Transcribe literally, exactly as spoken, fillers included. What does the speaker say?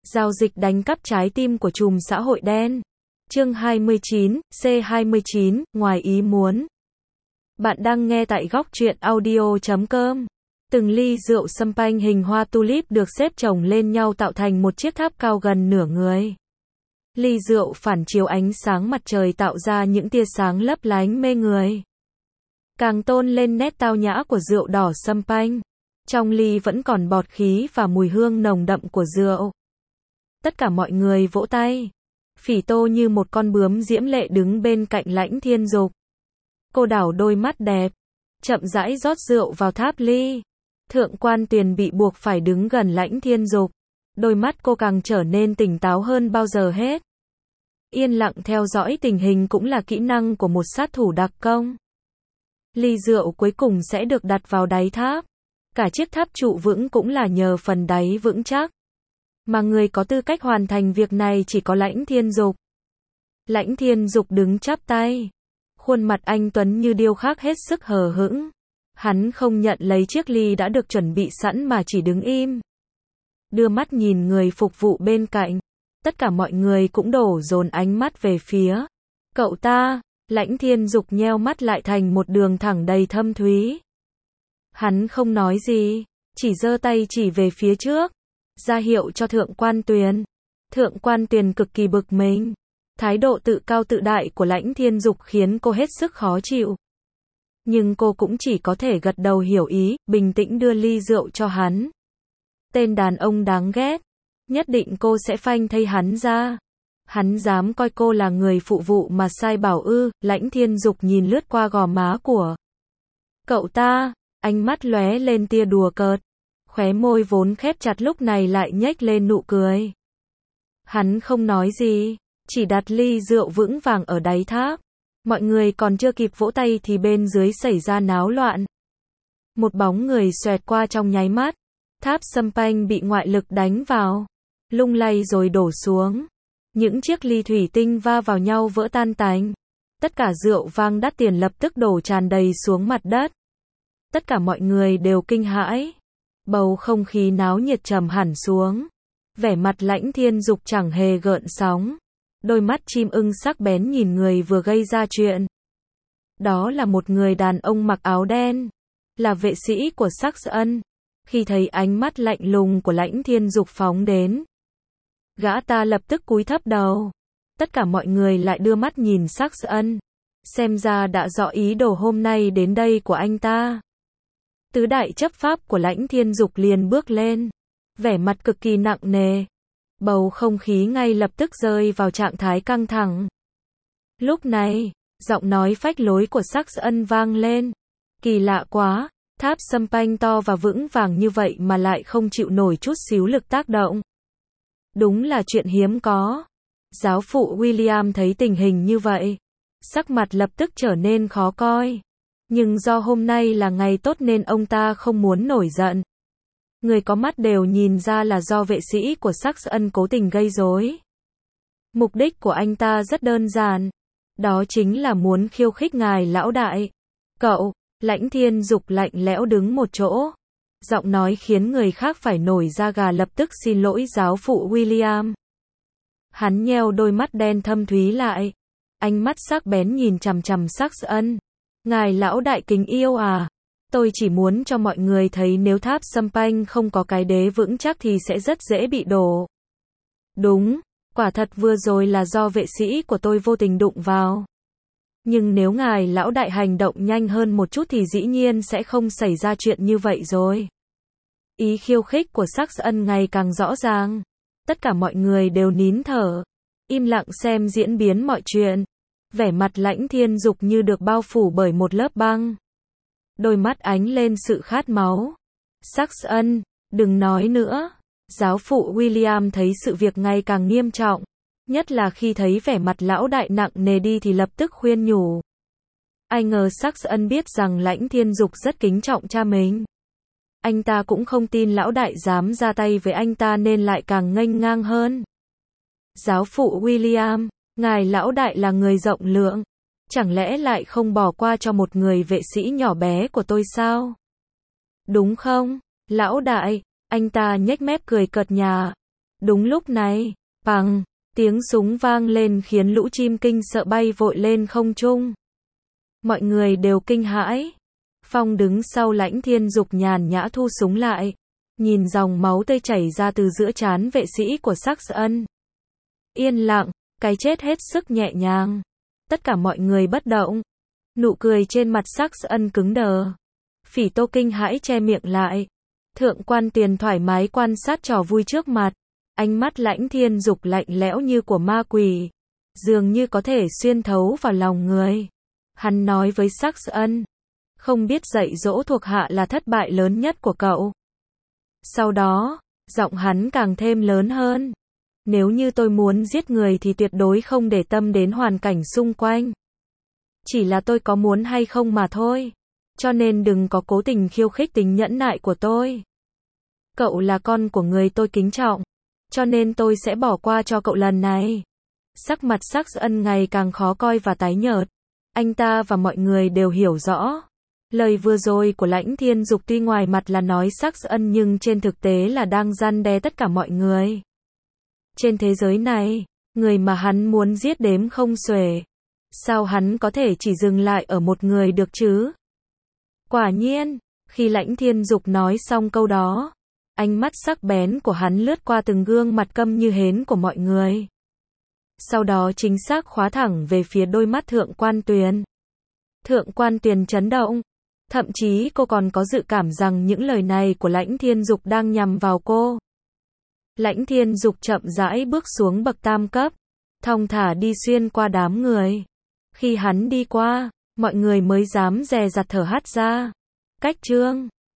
Giao dịch đánh cắp trái tim của trùm xã hội đen. Chương hai mươi chín, C hai mươi chín, ngoài ý muốn. Bạn đang nghe tại góc truyện audio chấm com. Từng ly rượu champagne hình hoa tulip được xếp chồng lên nhau tạo thành một chiếc tháp cao gần nửa người. Ly rượu phản chiếu ánh sáng mặt trời tạo ra những tia sáng lấp lánh mê người, càng tôn lên nét tao nhã của rượu đỏ champagne. Trong ly vẫn còn bọt khí và mùi hương nồng đậm của rượu. Tất cả mọi người vỗ tay. Phỉ Tô như một con bướm diễm lệ đứng bên cạnh Lãnh Thiên Dục. Cô đảo đôi mắt đẹp, chậm rãi rót rượu vào tháp ly. Thượng quan Tuyền bị buộc phải đứng gần Lãnh Thiên Dục. Đôi mắt cô càng trở nên tỉnh táo hơn bao giờ hết. Yên lặng theo dõi tình hình cũng là kỹ năng của một sát thủ đặc công. Ly rượu cuối cùng sẽ được đặt vào đáy tháp. Cả chiếc tháp trụ vững cũng là nhờ phần đáy vững chắc. Mà người có tư cách hoàn thành việc này chỉ có Lãnh Thiên Dục. Lãnh Thiên Dục đứng chắp tay. Khuôn mặt anh tuấn như điêu khắc hết sức hờ hững. Hắn không nhận lấy chiếc ly đã được chuẩn bị sẵn mà chỉ đứng im. Đưa mắt nhìn người phục vụ bên cạnh. Tất cả mọi người cũng đổ dồn ánh mắt về phía cậu ta. Lãnh Thiên Dục nheo mắt lại thành một đường thẳng đầy thâm thúy. Hắn không nói gì, chỉ giơ tay chỉ về phía trước, ra hiệu cho Thượng quan Tuyền. Thượng quan Tuyền cực kỳ bực mình. Thái độ tự cao tự đại của Lãnh Thiên Dục khiến cô hết sức khó chịu. Nhưng cô cũng chỉ có thể gật đầu hiểu ý, bình tĩnh đưa ly rượu cho hắn. Tên đàn ông đáng ghét. Nhất định cô sẽ phanh thây hắn ra. Hắn dám coi cô là người phụ vụ mà sai bảo ư. Lãnh Thiên Dục nhìn lướt qua gò má của cậu ta, ánh mắt lóe lên tia đùa cợt. Khóe môi vốn khép chặt lúc này lại nhếch lên nụ cười. Hắn không nói gì, chỉ đặt ly rượu vững vàng ở đáy tháp. Mọi người còn chưa kịp vỗ tay thì bên dưới xảy ra náo loạn. Một bóng người xoẹt qua trong nháy mắt. Tháp champagne bị ngoại lực đánh vào, lung lay rồi đổ xuống. Những chiếc ly thủy tinh va vào nhau vỡ tan tành. Tất cả rượu vang đắt tiền lập tức đổ tràn đầy xuống mặt đất. Tất cả mọi người đều kinh hãi. Bầu không khí náo nhiệt trầm hẳn xuống. Vẻ mặt Lãnh Thiên Dục chẳng hề gợn sóng. Đôi mắt chim ưng sắc bén nhìn người vừa gây ra chuyện. Đó là một người đàn ông mặc áo đen. Là vệ sĩ của Saxon. Khi thấy ánh mắt lạnh lùng của Lãnh Thiên Dục phóng đến, gã ta lập tức cúi thấp đầu. Tất cả mọi người lại đưa mắt nhìn Saxon. Xem ra đã rõ ý đồ hôm nay đến đây của anh ta. Tứ đại chấp pháp của Lãnh Thiên Dục liền bước lên. Vẻ mặt cực kỳ nặng nề. Bầu không khí ngay lập tức rơi vào trạng thái căng thẳng. Lúc này, giọng nói phách lối của Saxon vang lên. Kỳ lạ quá, tháp champagne to và vững vàng như vậy mà lại không chịu nổi chút xíu lực tác động. Đúng là chuyện hiếm có. Giáo phụ William thấy tình hình như vậy, sắc mặt lập tức trở nên khó coi. Nhưng do hôm nay là ngày tốt nên ông ta không muốn nổi giận. Người có mắt đều nhìn ra là do vệ sĩ của Saxon cố tình gây rối. Mục đích của anh ta rất đơn giản. Đó chính là muốn khiêu khích ngài lão đại. Cậu, Lãnh Thiên Dục lạnh lẽo đứng một chỗ. Giọng nói khiến người khác phải nổi da gà lập tức xin lỗi giáo phụ William. Hắn nheo đôi mắt đen thâm thúy lại. Ánh mắt sắc bén nhìn chằm chằm Saxon. Ngài lão đại kính yêu à? Tôi chỉ muốn cho mọi người thấy nếu tháp champagne không có cái đế vững chắc thì sẽ rất dễ bị đổ. Đúng, quả thật vừa rồi là do vệ sĩ của tôi vô tình đụng vào. Nhưng nếu ngài lão đại hành động nhanh hơn một chút thì dĩ nhiên sẽ không xảy ra chuyện như vậy rồi. Ý khiêu khích của Saxon ngày càng rõ ràng. Tất cả mọi người đều nín thở, im lặng xem diễn biến mọi chuyện. Vẻ mặt Lãnh Thiên Dục như được bao phủ bởi một lớp băng. Đôi mắt ánh lên sự khát máu. Saxon, đừng nói nữa. Giáo phụ William thấy sự việc ngày càng nghiêm trọng. Nhất là khi thấy vẻ mặt lão đại nặng nề đi thì lập tức khuyên nhủ. Ai ngờ Saxon biết rằng Lãnh Thiên Dục rất kính trọng cha mình. Anh ta cũng không tin lão đại dám ra tay với anh ta nên lại càng nghênh ngang hơn. Giáo phụ William, ngài lão đại là người rộng lượng. Chẳng lẽ lại không bỏ qua cho một người vệ sĩ nhỏ bé của tôi sao? Đúng không, lão đại? Anh ta nhếch mép cười cợt nhả. Đúng lúc này, bằng, tiếng súng vang lên khiến lũ chim kinh sợ bay vội lên không trung. Mọi người đều kinh hãi. Phong đứng sau Lãnh Thiên Dục nhàn nhã thu súng lại, nhìn dòng máu tươi chảy ra từ giữa trán vệ sĩ của Sắc Ân. Yên lặng, cái chết hết sức nhẹ nhàng. Tất cả mọi người bất động. Nụ cười trên mặt Sắc Ân cứng đờ. Phỉ Tô kinh hãi che miệng lại. Thượng quan Tiền thoải mái quan sát trò vui trước mặt. Ánh mắt Lãnh Thiên Dục lạnh lẽo như của ma quỷ, dường như có thể xuyên thấu vào lòng người. Hắn nói với Sắc Ân, không biết dạy dỗ thuộc hạ là thất bại lớn nhất của cậu. Sau đó, giọng hắn càng thêm lớn hơn. Nếu như tôi muốn giết người thì tuyệt đối không để tâm đến hoàn cảnh xung quanh. Chỉ là tôi có muốn hay không mà thôi. Cho nên đừng có cố tình khiêu khích tính nhẫn nại của tôi. Cậu là con của người tôi kính trọng, cho nên tôi sẽ bỏ qua cho cậu lần này. Sắc mặt Sắc Ân ngày càng khó coi và tái nhợt. Anh ta và mọi người đều hiểu rõ. Lời vừa rồi của Lãnh Thiên Dục tuy ngoài mặt là nói Sắc Ân nhưng trên thực tế là đang răn đe tất cả mọi người. Trên thế giới này, người mà hắn muốn giết đếm không xuể. Sao hắn có thể chỉ dừng lại ở một người được chứ? Quả nhiên, khi Lãnh Thiên Dục nói xong câu đó, ánh mắt sắc bén của hắn lướt qua từng gương mặt câm như hến của mọi người. Sau đó chính xác khóa thẳng về phía đôi mắt Thượng quan Tuyền. Thượng quan Tuyền chấn động. Thậm chí cô còn có dự cảm rằng những lời này của Lãnh Thiên Dục đang nhằm vào cô. Lãnh Thiên Dục chậm rãi bước xuống bậc tam cấp, thong thả đi xuyên qua đám người. Khi hắn đi qua, mọi người mới dám dè dặt thở hắt ra. Cách chương